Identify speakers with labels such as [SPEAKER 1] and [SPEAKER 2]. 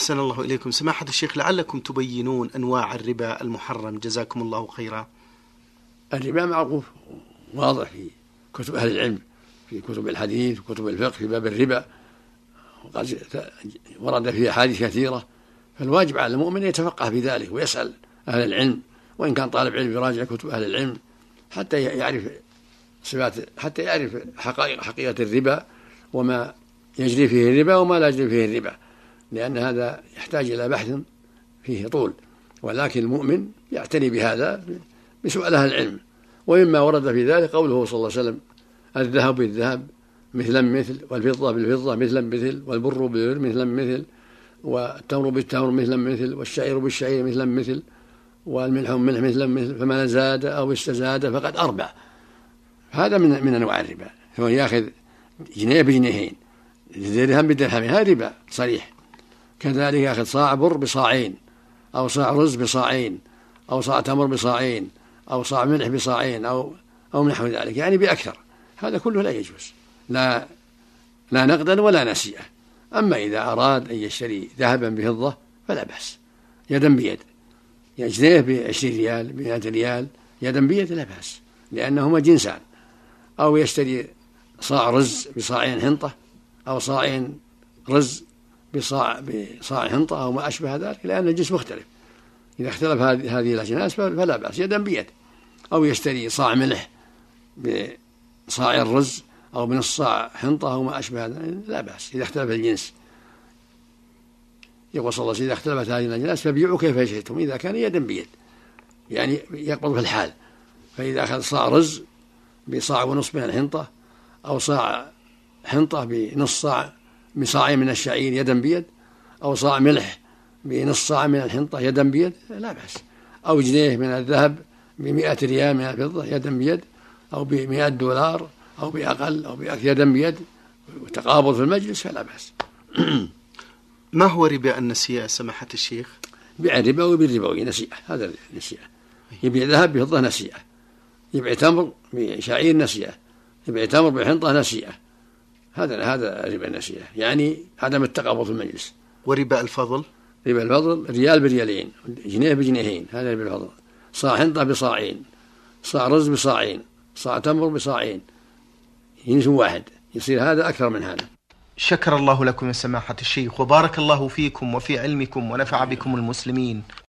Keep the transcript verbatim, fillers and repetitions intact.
[SPEAKER 1] أحسن الله إليكم سماحة الشيخ، لعلكم تبينون أنواع الربا المحرم جزاكم الله خيرا.
[SPEAKER 2] الربا معروف واضح في كتب أهل العلم، في كتب الحديث وكتب الفقه في باب الربا، وقد ورد فيه أحاديث كثيرة. فالواجب على المؤمن يتفقه في ذلك ويسأل أهل العلم، وإن كان طالب علم يراجع كتب أهل العلم حتى يعرف صفات، حتى يعرف حقائق حقيقة الربا وما يجري فيه الربا وما لا يجري فيه الربا، لأن هذا يحتاج إلى بحث فيه طول. ولكن المؤمن يعتني بهذا بسؤال أهل العلم. ومما ورد في ذلك قوله صلى الله عليه وسلم: الذهب بالذهب مثلا مثل، والفضة بالفضة مثلا مثل، والبر بالبر مثلا مثل، والتمر بالتمر مثلا مثل، والشعير بالشعير مثلا مثل، والملح بالملح مثلا مثل، فمن زاد أو استزاد فقد أربع. هذا من من أنواع الربا. هو يأخذ جنيه بجنيهين، درهم بدرهم، هذا ربا صريح. كذلك يأخذ صاع بر بصاعين، أو صاع رز بصاعين، أو صاع تمر بصاعين، أو صاع ملح بصاعين، أو أو نحو ذلك، يعني بأكثر. هذا كله لا يجوز، لا لا نقدا ولا نسيئة. أما إذا أراد أن يشتري ذهبا بفضة فلا بأس، يدا بيد، يجنيه بعشرين ريال بمئة ريال يدا بيد لا بأس، لأنهما جنسان. أو يشتري صاع رز بصاعين حنطة، أو صاعين رز بصاع بصاع حنطة، أو ما أشبه ذلك، لأن الجنس مختلف. إذا اختلف هذه الأجناس فلا بأس، يدا بيد. أو يشتري صاع ملح بصاع الرز، أو بنص صاع حنطة، أو ما أشبه ذلك، لا بأس إذا اختلف الجنس. يقول صلى الله عليه وسلم: إذا اختلفت هذه الأجناس فبيعوا كيف شئتم، إذا كان يدا بيد، يعني يقبض في الحال. فإذا أخذ صاع رز بصاع ونصف من الحنطة، أو صاع حنطة بنص صاع بصاعين من الشعير يدا بيد، أو صاع ملح بنص صاع من الحنطة يدا بيد، لا بأس. أو جنيه من الذهب بمئة ريال من الفضة يدا بيد، أو بمئة دولار، أو بأقل أو بأكثر يدا بيد، وتقابض في المجلس، فلا بأس.
[SPEAKER 1] ما هو ربا النسيئة سماحة الشيخ؟
[SPEAKER 2] بيع الربوي بالربوي نسيئة، هذا النسيئة. يبيع ذهب بفضة نسيئة، يبيع تمر بشعير نسيئة، يبيع تمر بحنطة نسيئة، هذا هذا ربا النسيئة، يعني عدم التقابض في المجلس.
[SPEAKER 1] وربا الفضل؟
[SPEAKER 2] ربا الفضل ريال بريالين، جنيه بجنيهين، هذا ربا الفضل. صاع حنطة بصاعين، صاع رز بصاعين، صاع تمر بصاعين، جنس واحد، يصير هذا أكثر من هذا.
[SPEAKER 1] شكر الله لكم يا سماحة الشيخ، وبارك الله فيكم وفي علمكم ونفع بكم المسلمين.